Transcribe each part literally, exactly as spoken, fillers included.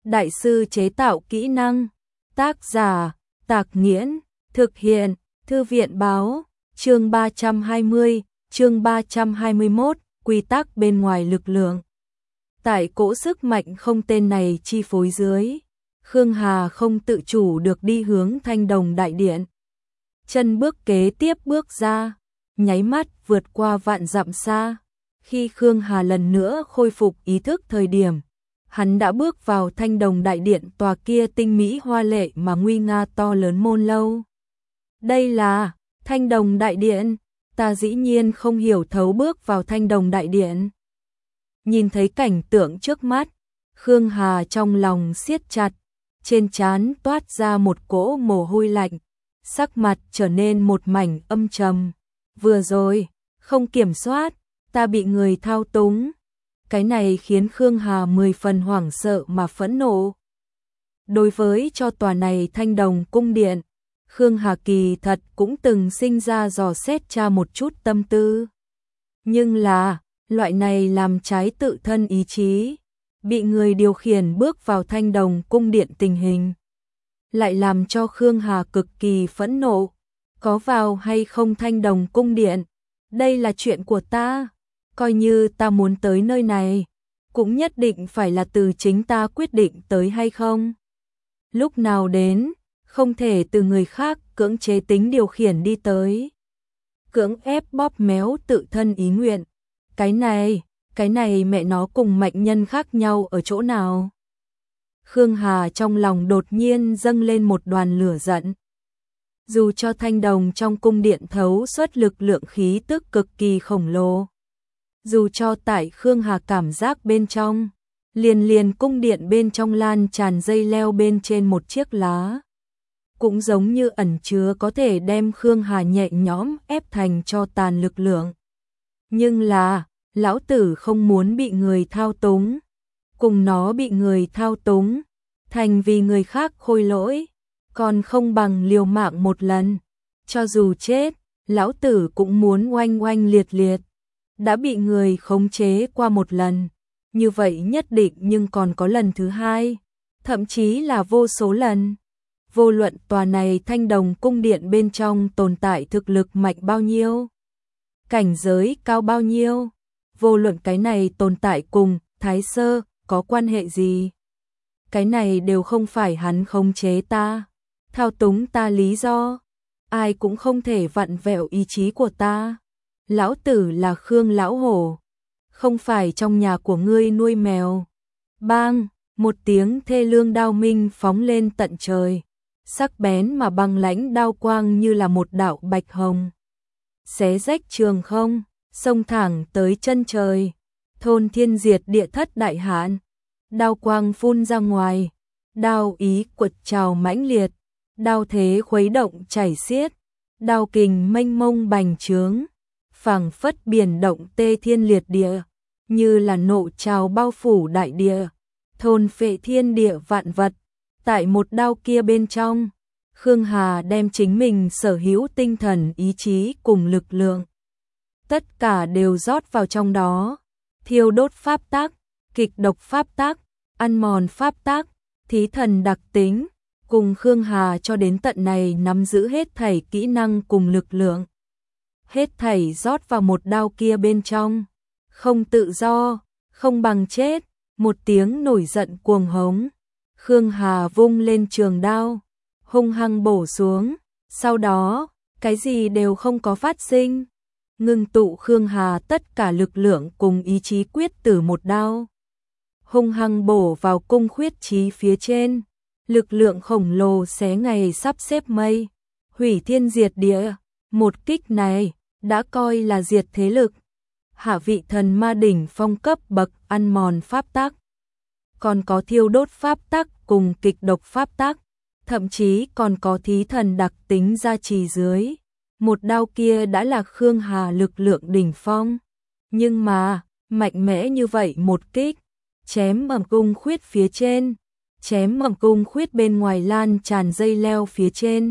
Đại sư chế tạo kỹ năng. Tác giả, Tạc Nghiễn. Thực hiện, Thư viện báo. Chương ba trăm hai mươi, chương ba trăm hai mươi mốt, quy tắc bên ngoài lực lượng. Tại cỗ sức mạnh không tên này chi phối dưới, Khương Hà không tự chủ được đi hướng Thanh Đồng Đại Điện. Chân bước kế tiếp bước ra, nháy mắt vượt qua vạn dặm xa. Khi Khương Hà lần nữa khôi phục ý thức thời điểm, hắn đã bước vào Thanh Đồng Đại Điện, tòa kia tinh mỹ hoa lệ mà nguy nga to lớn môn lâu. Đây là Thanh Đồng Đại Điện, ta dĩ nhiên không hiểu thấu bước vào Thanh Đồng Đại Điện. Nhìn thấy cảnh tượng trước mắt, Khương Hà trong lòng siết chặt, trên trán toát ra một cỗ mồ hôi lạnh, sắc mặt trở nên một mảnh âm trầm. Vừa rồi, không kiểm soát, ta bị người thao túng. Cái này khiến Khương Hà mười phần hoảng sợ mà phẫn nộ. Đối với cho tòa này Thanh Đồng cung điện, Khương Hà kỳ thật cũng từng sinh ra dò xét tra một chút tâm tư. Nhưng là, loại này làm trái tự thân ý chí, bị người điều khiển bước vào Thanh Đồng cung điện tình hình, lại làm cho Khương Hà cực kỳ phẫn nộ. Có vào hay không Thanh Đồng cung điện, đây là chuyện của ta. Coi như ta muốn tới nơi này, cũng nhất định phải là từ chính ta quyết định tới hay không. Lúc nào đến, không thể từ người khác cưỡng chế tính điều khiển đi tới. Cưỡng ép bóp méo tự thân ý nguyện. Cái này, cái này mẹ nó cùng mạnh nhân khác nhau ở chỗ nào? Khương Hà trong lòng đột nhiên dâng lên một đoàn lửa giận. Dù cho Thanh Đồng trong cung điện thấu xuất lực lượng khí tức cực kỳ khổng lồ, dù cho tại Khương Hà cảm giác bên trong, liền liền cung điện bên trong lan tràn dây leo bên trên một chiếc lá, cũng giống như ẩn chứa có thể đem Khương Hà nhẹ nhõm ép thành cho tàn lực lượng. Nhưng là, lão tử không muốn bị người thao túng, cùng nó bị người thao túng, thành vì người khác khôi lỗi, còn không bằng liều mạng một lần. Cho dù chết, lão tử cũng muốn oanh oanh liệt liệt. Đã bị người khống chế qua một lần, như vậy nhất định nhưng còn có lần thứ hai, thậm chí là vô số lần. Vô luận tòa này Thanh Đồng cung điện bên trong tồn tại thực lực mạnh bao nhiêu, cảnh giới cao bao nhiêu, vô luận cái này tồn tại cùng Thái Sơ có quan hệ gì, cái này đều không phải hắn khống chế ta, thao túng ta lý do. Ai cũng không thể vặn vẹo ý chí của ta. Lão tử là Khương lão hổ, không phải trong nhà của ngươi nuôi mèo. Bang, một tiếng thê lương đao minh phóng lên tận trời, sắc bén mà băng lãnh đao quang như là một đạo bạch hồng, xé rách trường không, xông thẳng tới chân trời. Thôn thiên diệt địa thất đại hạn, đao quang phun ra ngoài, đao ý quật trào mãnh liệt, đao thế khuấy động chảy xiết, đao kình mênh mông bành trướng, phảng phất biển động tê thiên liệt địa, như là nộ trào bao phủ đại địa, thôn phệ thiên địa vạn vật. Tại một đao kia bên trong, Khương Hà đem chính mình sở hữu tinh thần ý chí cùng lực lượng, tất cả đều rót vào trong đó. Thiêu đốt pháp tắc, kịch độc pháp tắc, ăn mòn pháp tắc, thí thần đặc tính, cùng Khương Hà cho đến tận này nắm giữ hết thảy kỹ năng cùng lực lượng, hết thảy rót vào một đao kia bên trong. Không tự do, không bằng chết. Một tiếng nổi giận cuồng hống, Khương Hà vung lên trường đao, hung hăng bổ xuống. Sau đó, cái gì đều không có phát sinh, ngưng tụ Khương Hà tất cả lực lượng cùng ý chí quyết tử một đao, hung hăng bổ vào cung khuyết chí phía trên. Lực lượng khổng lồ xé ngày sắp xếp mây, hủy thiên diệt địa. Một kích này đã coi là diệt thế lực. Hạ vị thần ma đỉnh phong cấp bậc ăn mòn pháp tắc, còn có thiêu đốt pháp tắc cùng kịch độc pháp tắc, thậm chí còn có thí thần đặc tính gia trì dưới. Một đao kia đã là Khương Hà lực lượng đỉnh phong. Nhưng mà, mạnh mẽ như vậy một kích, chém ầm cung khuyết phía trên, chém ầm cung khuyết bên ngoài lan tràn dây leo phía trên,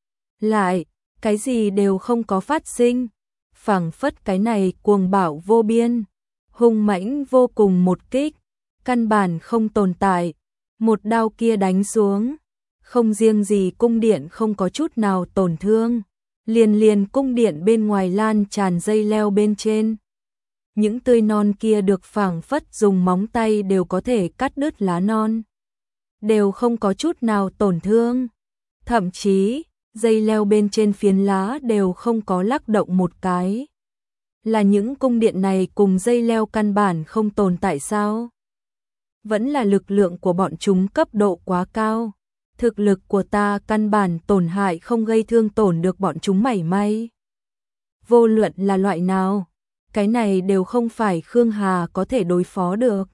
lại, cái gì đều không có phát sinh. Phảng phất cái này cuồng bạo vô biên, hung mãnh vô cùng một kích, căn bản không tồn tại. Một đao kia đánh xuống, không riêng gì cung điện không có chút nào tổn thương, liền liền cung điện bên ngoài lan tràn dây leo bên trên. Những tươi non kia được phảng phất dùng móng tay đều có thể cắt đứt lá non, đều không có chút nào tổn thương. Thậm chí, dây leo bên trên phiến lá đều không có lắc động một cái. Là những cung điện này cùng dây leo căn bản không tồn tại sao? Vẫn là lực lượng của bọn chúng cấp độ quá cao. Thực lực của ta căn bản tổn hại không gây thương tổn được bọn chúng mảy may. Vô luận là loại nào, cái này đều không phải Khương Hà có thể đối phó được.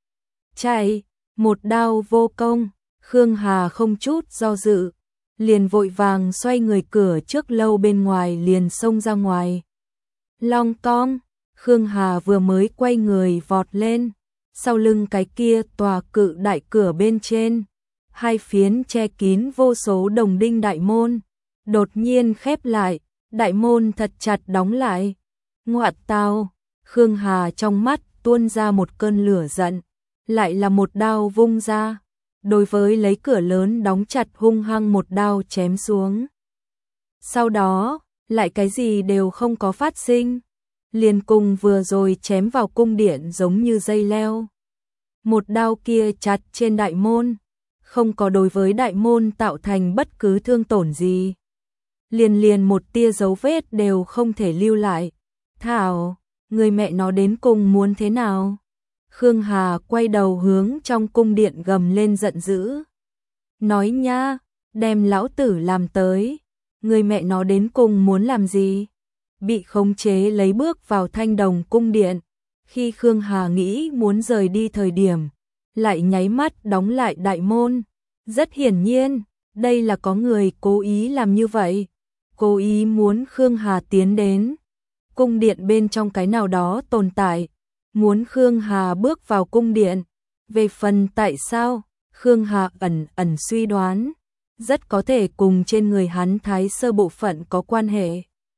Chạy, một đao vô công, Khương Hà không chút do dự, liền vội vàng xoay người cửa trước lâu bên ngoài liền xông ra ngoài. Long cong, Khương Hà vừa mới quay người vọt lên, sau lưng cái kia tòa cự đại cửa bên trên, hai phiến che kín vô số đồng đinh đại môn, đột nhiên khép lại, đại môn thật chặt đóng lại. Ngoạn tao, Khương Hà trong mắt tuôn ra một cơn lửa giận, lại là một đao vung ra, đối với lấy cửa lớn đóng chặt hung hăng một đao chém xuống. Sau đó, lại cái gì đều không có phát sinh, liền cùng vừa rồi chém vào cung điện giống như dây leo. Một đao kia chặt trên đại môn, không có đối với đại môn tạo thành bất cứ thương tổn gì. Liền liền một tia dấu vết đều không thể lưu lại. Thảo, người mẹ nó đến cùng muốn thế nào? Khương Hà quay đầu hướng trong cung điện gầm lên giận dữ. Nói nha, đem lão tử làm tới. Người mẹ nó đến cùng muốn làm gì? Bị khống chế lấy bước vào Thanh Đồng cung điện. Khi Khương Hà nghĩ muốn rời đi thời điểm, lại nháy mắt đóng lại đại môn. Rất hiển nhiên, đây là có người cố ý làm như vậy. Cố ý muốn Khương Hà tiến đến cung điện bên trong cái nào đó tồn tại, muốn Khương Hà bước vào cung điện. Về phần tại sao, Khương Hà ẩn ẩn suy đoán, rất có thể cùng trên người hắn Thái Sơ bộ phận có quan hệ.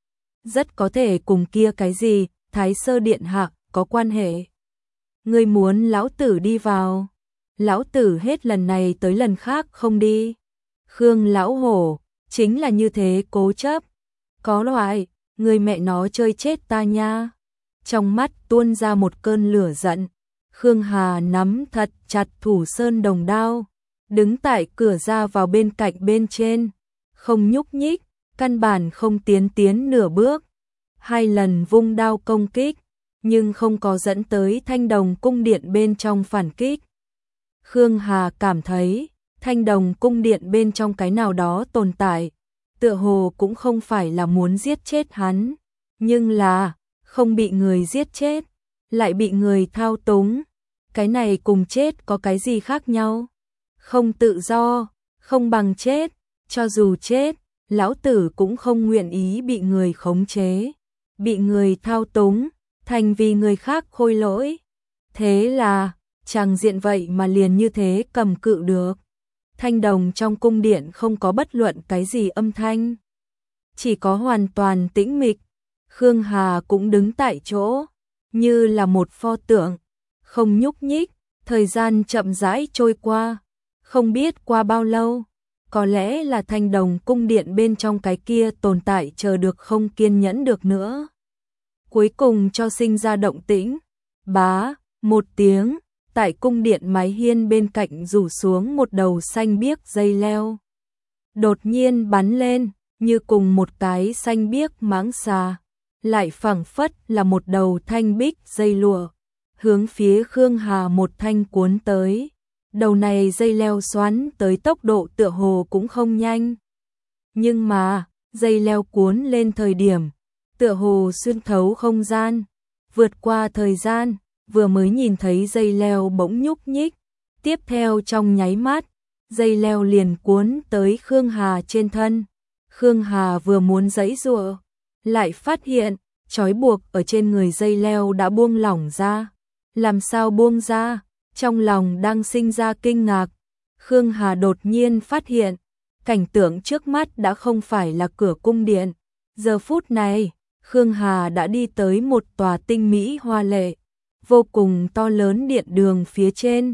Rất có thể cùng kia cái gì, Thái Sơ điện hạ có quan hệ. Ngươi muốn lão tử đi vào, lão tử hết lần này tới lần khác không đi. Khương lão hổ, chính là như thế cố chấp. Có loại, người mẹ nó chơi chết ta nha. Trong mắt tuôn ra một cơn lửa giận. Khương Hà nắm thật chặt thủ sơn đồng đao, đứng tại cửa ra vào bên cạnh bên trên, không nhúc nhích, căn bản không tiến tiến nửa bước. Hai lần vung đao công kích, nhưng không có dẫn tới Thanh Đồng cung điện bên trong phản kích. Khương Hà cảm thấy, Thanh Đồng cung điện bên trong cái nào đó tồn tại, tựa hồ cũng không phải là muốn giết chết hắn, nhưng là không bị người giết chết, lại bị người thao túng. Cái này cùng chết có cái gì khác nhau? Không tự do, không bằng chết, cho dù chết, lão tử cũng không nguyện ý bị người khống chế, bị người thao túng, thành vì người khác khôi lỗi. Thế là, chàng diện vậy mà liền như thế cầm cự được. Thanh Đồng trong cung điện không có bất luận cái gì âm thanh, chỉ có hoàn toàn tĩnh mịch. Khương Hà cũng đứng tại chỗ, như là một pho tượng, không nhúc nhích. Thời gian chậm rãi trôi qua, không biết qua bao lâu, có lẽ là Thanh Đồng cung điện bên trong cái kia tồn tại chờ được không kiên nhẫn được nữa. Cuối cùng cho sinh ra động tĩnh, bá, một tiếng, tại cung điện mái hiên bên cạnh rủ xuống một đầu xanh biếc dây leo. Đột nhiên bắn lên, như cùng một cái xanh biếc mãng xà, lại phảng phất là một đầu thanh bích dây lụa, hướng phía Khương Hà một thanh cuốn tới. Đầu này dây leo xoắn tới tốc độ tựa hồ cũng không nhanh. Nhưng mà, dây leo cuốn lên thời điểm, tựa hồ xuyên thấu không gian, vượt qua thời gian, vừa mới nhìn thấy dây leo bỗng nhúc nhích. Tiếp theo trong nháy mắt, dây leo liền cuốn tới Khương Hà trên thân. Khương Hà vừa muốn giãy giụa, lại phát hiện, trói buộc ở trên người dây leo đã buông lỏng ra. Làm sao buông ra? Trong lòng đang sinh ra kinh ngạc, Khương Hà đột nhiên phát hiện, cảnh tượng trước mắt đã không phải là cửa cung điện. Giờ phút này, Khương Hà đã đi tới một tòa tinh mỹ hoa lệ, vô cùng to lớn điện đường phía trên.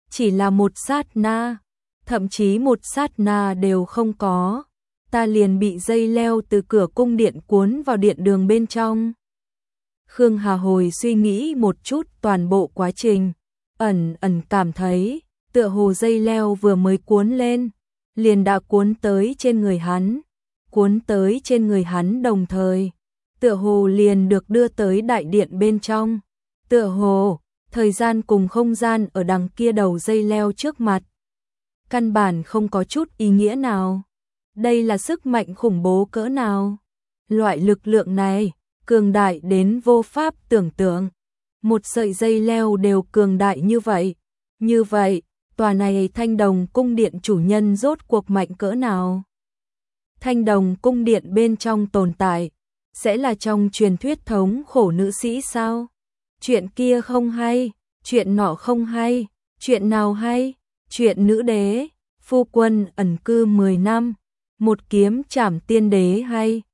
chỉ là một sát na, thậm chí một sát na đều không có, ta liền bị dây leo từ cửa cung điện cuốn vào điện đường bên trong. Khương Hà hồi suy nghĩ một chút toàn bộ quá trình, ẩn ẩn cảm thấy, tựa hồ dây leo vừa mới cuốn lên, liền đã cuốn tới trên người hắn, cuốn tới trên người hắn đồng thời, tựa hồ liền được đưa tới đại điện bên trong, tựa hồ, thời gian cùng không gian ở đằng kia đầu dây leo trước mặt. Căn bản không có chút ý nghĩa nào. Đây là sức mạnh khủng bố cỡ nào? Loại lực lượng này, cường đại đến vô pháp tưởng tượng. Một sợi dây leo đều cường đại như vậy. Như vậy, tòa này Thanh Đồng cung điện chủ nhân rốt cuộc mạnh cỡ nào? Thanh Đồng cung điện bên trong tồn tại, sẽ là trong truyền thuyết thống khổ nữ sĩ sao? Chuyện kia không hay, chuyện nọ không hay, chuyện nào hay? Chuyện nữ đế, phu quân ẩn cư mười năm, một kiếm trảm tiên đế hay?